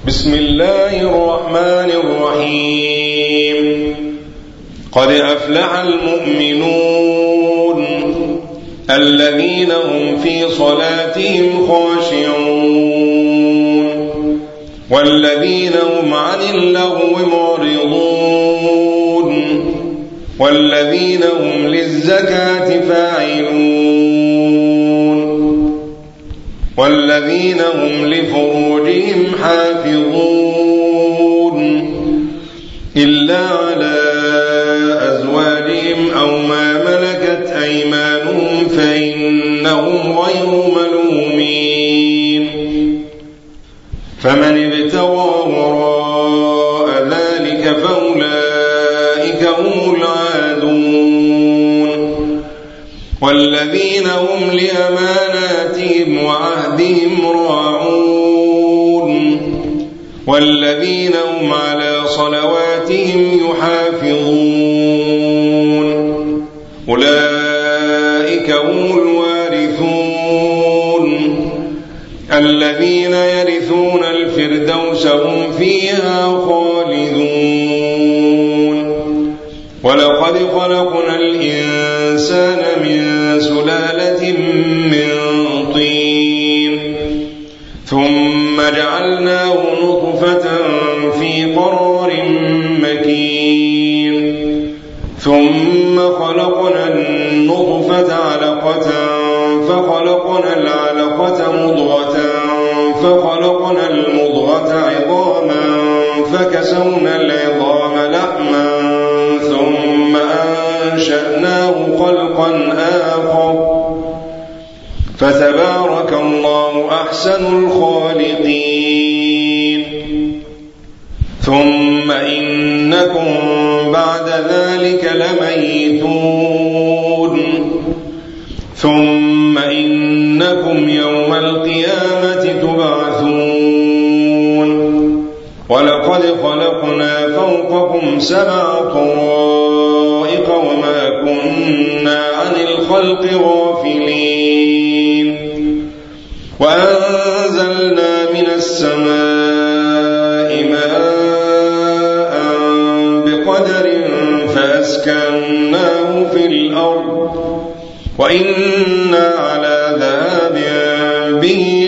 بسم الله الرحمن الرحيم. قد أفلح المؤمنون الذين هم في صلاتهم خاشعون والذين هم عن اللغو معرضون والذين هم للزكاة فاعلون والذين هم لفروجهم حافظون إلا على أزواجهم أو ما ملكت أيمانهم فإنهم غير ملومين. فمن ابتغى وراء ذلك فأولئك هم العادون والذين هم لأماناتهم وعهدهم راعون والذين هم على صلواتهم يحافظون أولئك هم الوارثون الذين يرثون الفردوس هم فيها خالدون. ولقد خلقنا الإنسان من سلالة من طين ثم جعلناه نطفة في قرار مكين ثم خلقنا النطفة علقة فخلقنا العلقة مضغة فخلقنا المضغة عظاما فكسونا العظام لحما ثم أنشأناه خلقا آخر فتبارك الله أحسن الخالقين. ثم إنكم بعد ذلك لميتون ثم إنكم يوم القيامة تبعثون. ولقد خلقنا فوقكم 7 طرائق وما كنا عن الخلق غافلين وأنزلنا من السماء ماء بقدر فأسكناه في الأرض وإنا على ذهاب به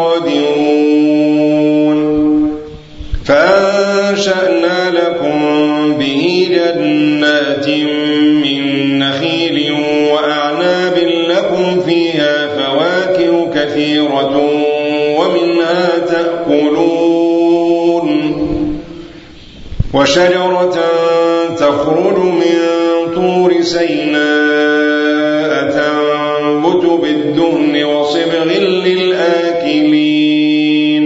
لقادرون. فأنشأنا لكم به جنات من نخيل وأعناب لكم فيها فواكه كثيرة ومنها تأكلون وشجرة تخرج من طور سيناء تنبت بالدهن وصبغ للآكلين.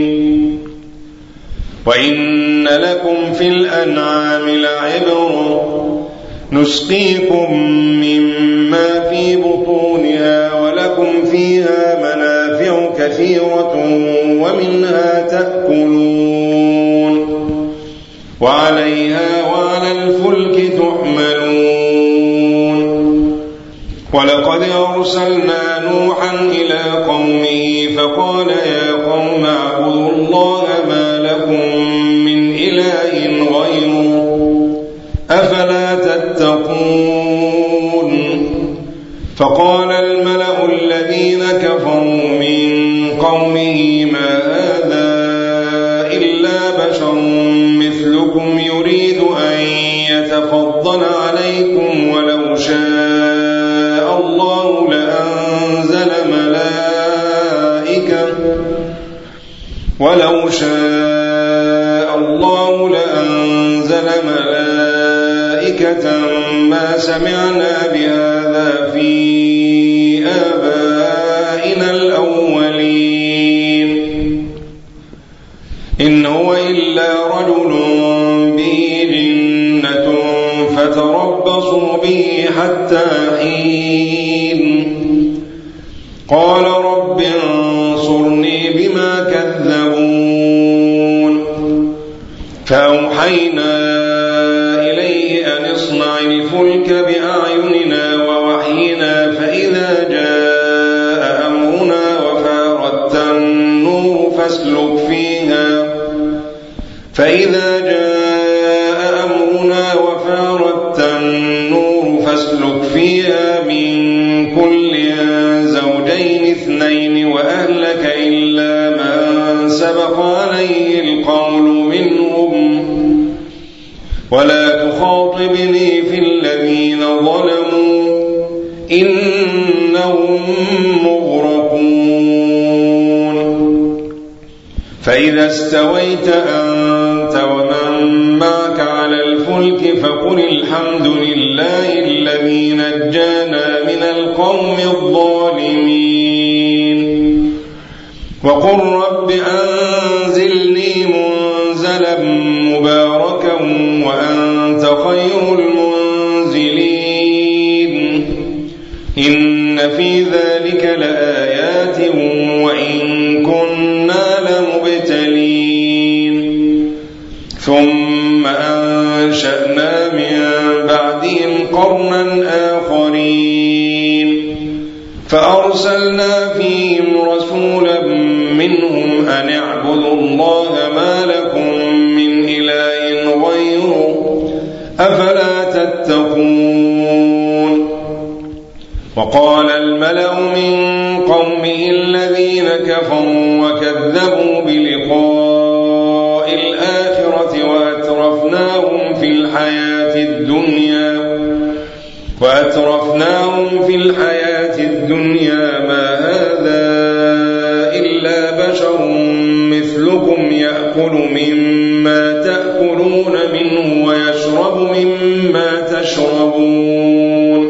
وإن لكم في الأنعام لعبرة نسقيكم مما في بطونها ولكم فيها منافع كثيرة ومنها تأكلون وعليها وعلى الفلك تحملون. ولقد أرسلنا نوحا إلى قومه فقال يا قوم اعبدوا الله ما لكم من إله غيره أفلا تتقون. فقال الملأ الذين كفروا من قومه ما هذا إلا بشر مثلكم يريد أن يتفضل عليكم ولو شاء الله لأنزل ملائكة ما سمعنا بهذا في آبائنا الأولين إن هو إلا رجل به جنة فتربصوا به حتى حين. قال رب انصرني بما كذبون. فأوحينا إليه أن اصنع الفلك بأعيننا ووحينا فإذا جاء أمرنا وفاردت النور فاسلك فيها فإذا جاء أمرنا وفارت النور فاسلك فيها من كل زوجين اثنين وأهلك إلا من سبق عليه القول منهم ولا تخاطبني في الذين ظلموا إنهم مغرقون. فإذا استويت أنت ومن معك على الفلك فقل الحمد لله الذي نجانا من القوم الظالمين وقل رب أنزلني منزلا مباركا وأنت خير المنزلين. إن في ذلك لآيات وإن كنا لمبتلين. ثم أنشأنا من بعدهم قرنا آخرين فأرسلنا فيهم رسولا منهم أن اعبدوا الله ما لكم من إله غيره أفلا تتقون. وقال الملأ من قومه الذين كفروا وكذبوا بلقاء الآخرة وأترفناهم في الحياة الدنيا ما هذا إلا بشر مثلكم يأكل مما تأكلون منه ويشرب مما تشربون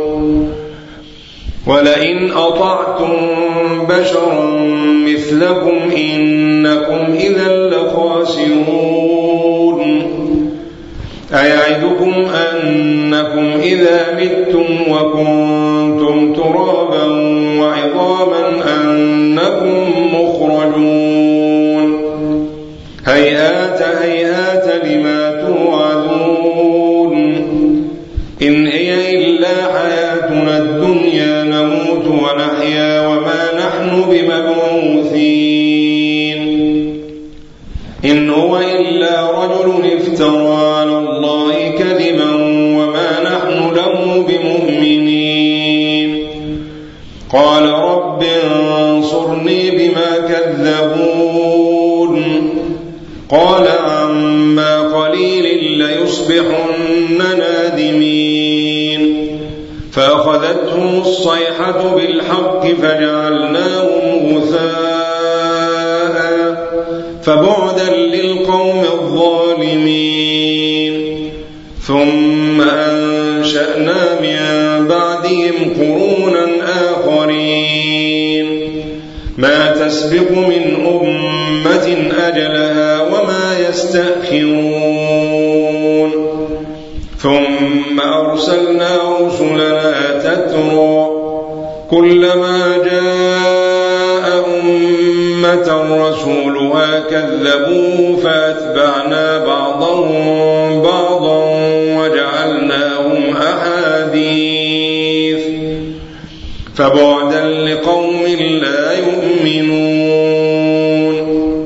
ولئن أطعتم بشرا مثلكم إنكم إذا لخاسرون. أيعدكم أنكم إذا متم وكنتم ترابا وعظاما أنكم مخرجون. هيهات هيهات لما توعدون إن هي إلا حياتنا الدنيا نموت ونحيا وما نحن بمبعوثين. إن هو إلا رجل افترى على الله كذبا وما نحن له بمؤمنين. قال رب انصرني بما كذبون. قال عما قليل ليصبحن نادمين. فأخذتهم الصيحة بالحق فجعلناهم غثاء فبعدا للقوم الظالمين. ثم أنشأنا من بعدهم قرونا آخرين ما تسبق من أمة أجلها وما يستأخرون. ثم أرسلنا رسلنا تترى كلما جاء أمة رسولها كذبوه فأتبعنا بعضهم بعضا وجعلناهم أحاديث فبعدا لقوم لا يؤمنون.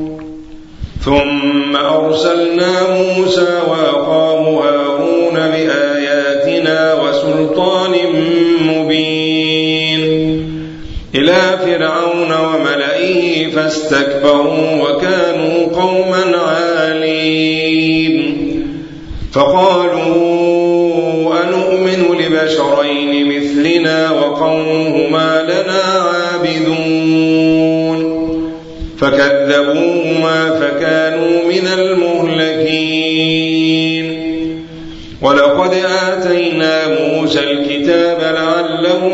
ثم أرسلنا موسى وأخاه هارون بآياتنا وسلطان مبين إلى فرعون وملئه فاستكبروا وكانوا قوما عالين. فقالوا أنؤمن لبشرين مثلنا وقومهما لنا عابدون. فكذبوهما فكانوا من المهلكين. ولقد آتينا موسى الكتاب لعلهم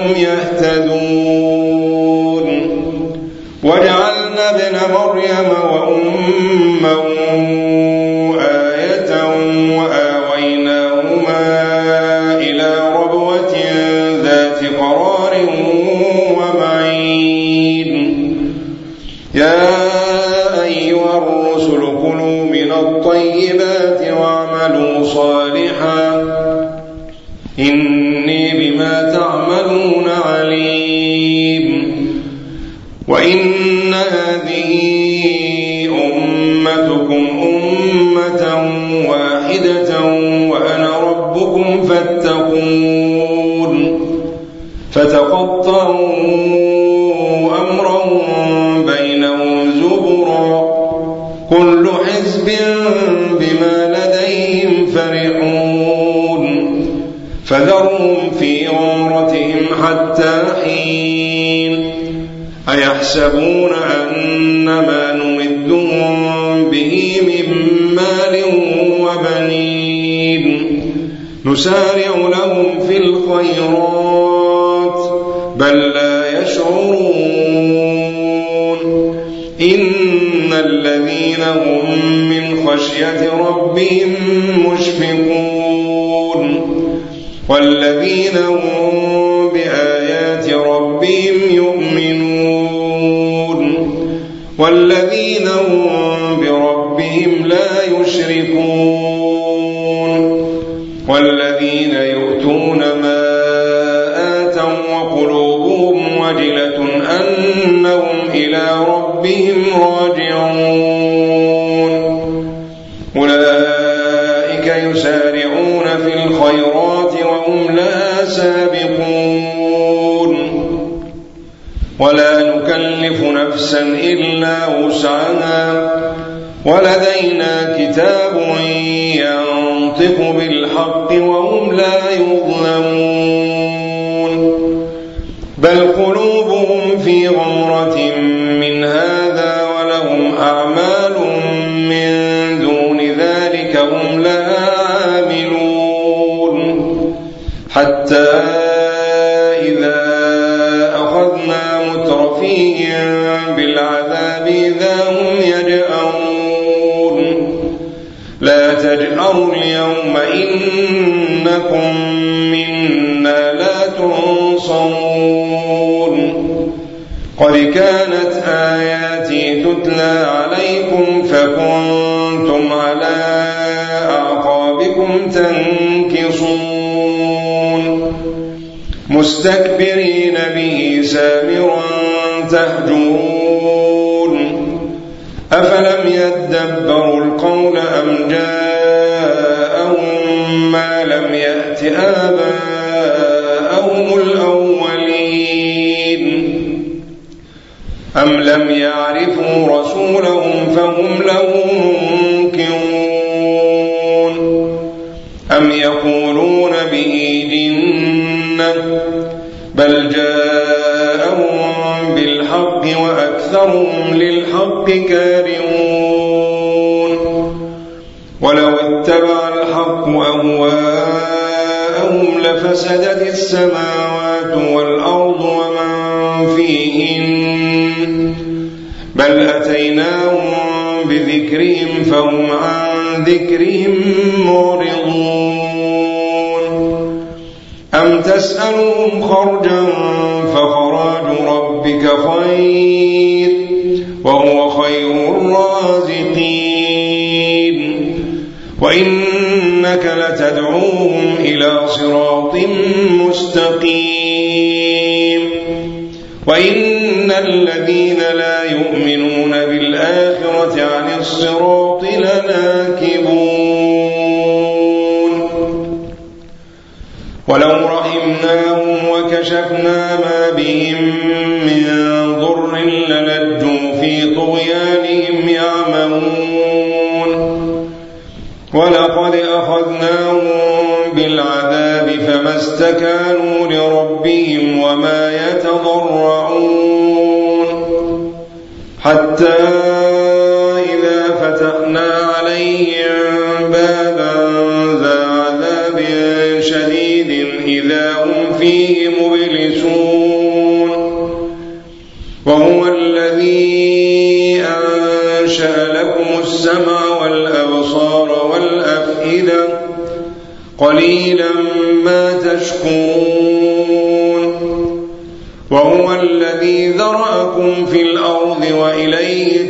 يهتدون. وجعلنا ابن مريم وأمه آية وآويناهما إلى ربوة ذات قرار ومعين. يا أيها الرسل كلوا من الطيبات واعملوا صالحا إني بما تعملون عليم. وإن هذه أمتكم أمة واحدة وأنا ربكم فاتقون فتقطعوا أمرهم بينهم زبرا كل حزب بما لديهم فرحون فذرهم في غمرتهم حتى حين أيحسبون أن ما نمدهم به من مال وبنين نسارع لهم في الخيرات بل لا يشعرون إن الذين هم من خشية ربهم مشفقون والذين هم بآيات ربهم يؤمنون والذين هم بربهم لا يشركون والذين يؤتون ما آتوا وقلوبهم وجلة أنهم إلى ربهم راجعون أولئك يسارعون في الخيرات وهم لا سابقون ولا نكلف نفسا إلا وسعها ولدينا كتاب ينطق بالحق وهم لا يظلمون بل قلوبهم في غمرة من هذا ولهم أعمال من دون ذلك هم لها عاملون حتى إذا أخذنا مترفيهم بالعذاب إذا هم يجأرون لا تجأروا اليوم إنكم منا لا تنصرون قد كانت آياتي تتلى عليكم فكنتم على أعقابكم تنكصون مستكبرين به سامرا تهجرون أفلم يدبروا القول أم جاءهم ما لم يأت آباءهم الأولين أم لم يعرفوا رسولهم فهم له منكرون أم يقولون به جنة بل جاءهم بالحق وأكثرهم للحق كارهون ولو اتبع الحق أهواءهم لفسدت السماوات والأرض ومن فيهن بل أتيناهم بذكرهم فهم عن ذكرهم معرضون أم تسألهم خرجا فخراج ربك خير وهو خير الرازقين وإنك لتدعوهم إلى صراط مستقيم وإن الذين لا يؤمنون بالآخرة عن الصراط لناكبون ولو رحمناهم وكشفنا ما بهم من ضر للجوا في طغيانهم يعمهون ولقد أخذناهم بالعذاب فما استكانوا لربهم وما يتضرعون حتى إذا فتحنا عليهم بابا ذا عذاب شديد إذا هم فيه مبلسون وهو الذي أنشأ لكم السمع والأبصار والأفئدة قليلا ما تشكرون وهو الذي ذرأكم في الأرض وإليه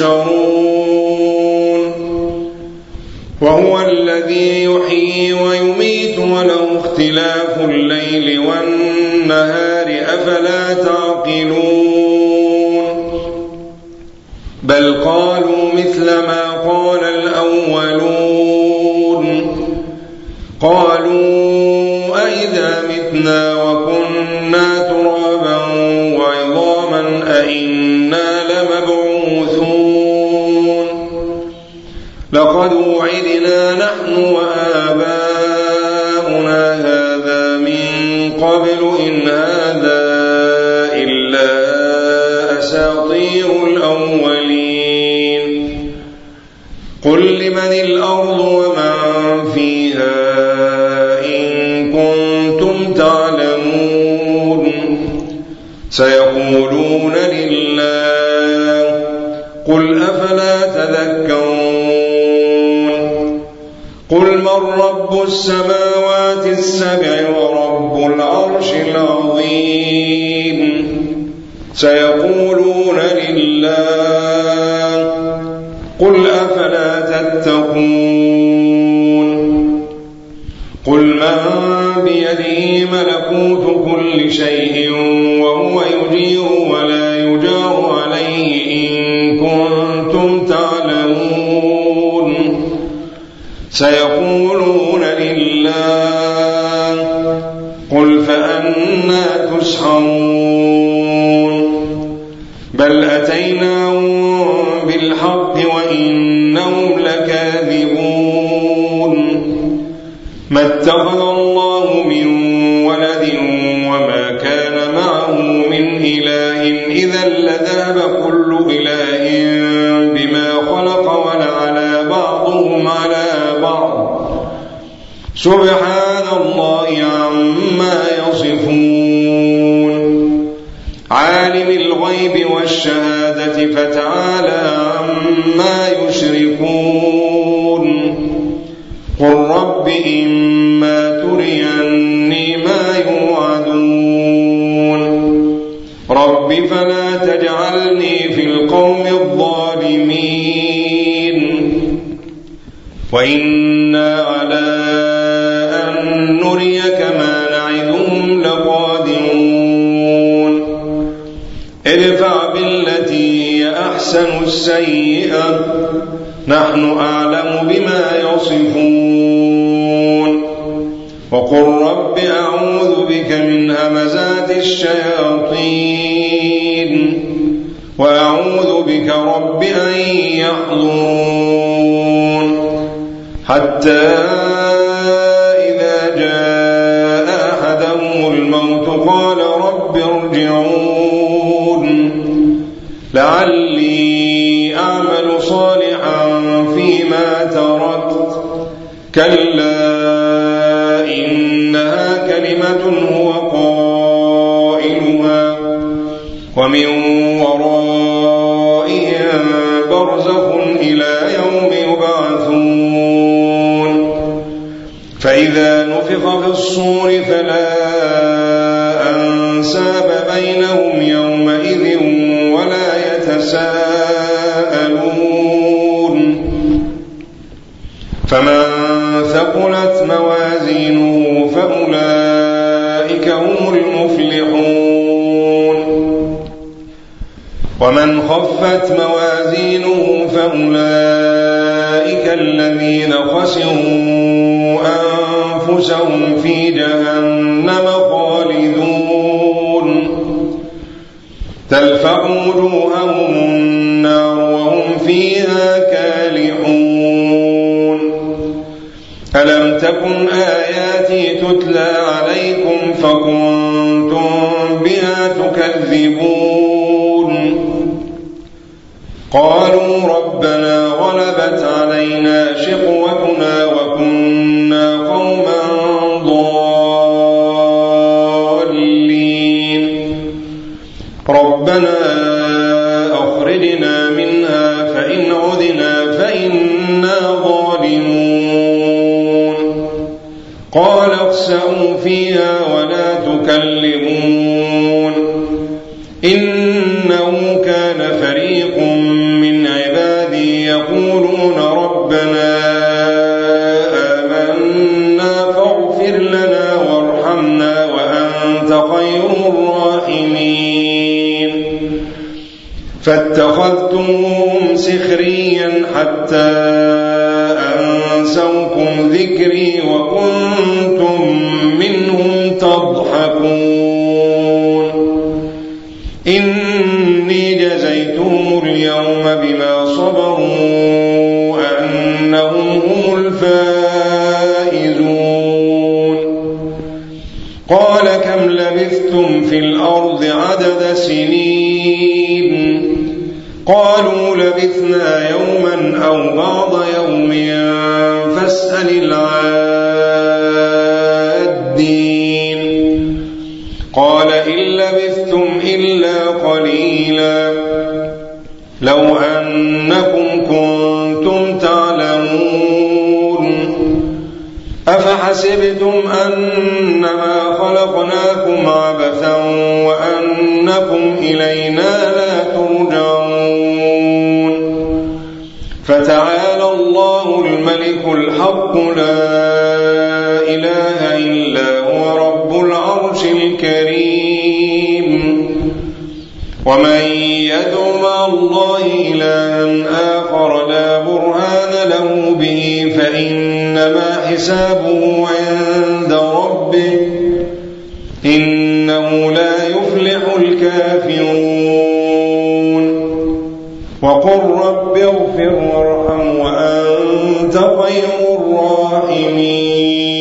تحشرون وهو الذي يحيي ويميت وله اختلاف الليل والنهار أفلا تعقلون بل قالوا مثل ما قال الأولون قالوا أئذا متنا وكنا ترابا وعظاما أئنا لمبعوثون لقد وعدنا نحن وآباؤنا هذا من قبل إن هذا إلا أساطير الأولين قل لمن الأرض ومن فيها إن كنتم تعلمون سيقولون لله قل أفلا تذكرون قل من رب السماوات السبع ورب العرش العظيم سيقولون لله قل أفلا تتقون قل من بيده ملكوت كل شيء وهو يجير ولا يجار عليه إن كنتم تعلمون سيقولون لله قل فأنى تسحرون بل أتيناهم بالحق وإنهم لكاذبون ما اتخذ الله من ولد وما كان معه من إله إذا لذهب كل إله بما خلق ولعلى بعضهم على بعض سبحان الله عما يصفون عالم الغيب والشهادة فتعالى عما يشركون قل رب إما تريني ما يوعدون رب فلا تجعلني في القوم الظالمين وإنا على أن نريك ما نعدهم لقادرون ادفع بالتي هي أحسن السيئة نحن أعلم بما يصفون وقل رب أعوذ بك من همزات الشياطين وأعوذ بك رب أن يحضرون حتى إذا جاء أحدهم الموت قال رب ارجعون لعلي أعمل صالحا فيما تركت كلا إنها كلمة هو قائلها ومن ورائهم برزخ إلى يوم يبعثون فإذا نفخ في الصور فلا أنساب بينهم يومئذ ولا يتساءلون فمن ثقلت موازينه فأولئك هم المفلحون ومن خفت موازينه فأولئك الذين خسروا أنفسهم في جهنم خالدون تلفح وجوههم النار وهم فيها كالحون ألم تكن آياتي تتلى عليكم فكنتم بها تكذبون قالوا ربنا غلبت علينا شقوتنا وكنا قوما ضالين ربنا أخرجنا منها فإن عدنا فإنا ظالمون قال اخسئوا فيها ولا تكلمون إنه كان فريق من عبادي يقولون ربنا آمنا فاغفر لنا وارحمنا وأنت خير الراحمين فاتخذتموهم سخريا حتى أنسوكم ذكري وكنتم منهم تضحكون إني جزيتهم اليوم بما صبروا أنهم هم الفائزون قال كم لبثتم في الأرض عدد سنين قالوا لبثنا يوما أو بعض يوم فاسأل العادين قال إن لبثتم إلا قليلا لو أنكم كنتم تعلمون أفحسبتم أنما خلقناكم عبثا وأنكم إلينا لا ترجعون فتعالى الله الملك الحق لا إله إلا هو رب العرش الكريم ومن يدع مع الله إلها آخر لا برهان له به فإنما حسابه عند ربه إنه لا يفلح الكافرون وقل رب اغفر وارحم وأنت خير الراحمين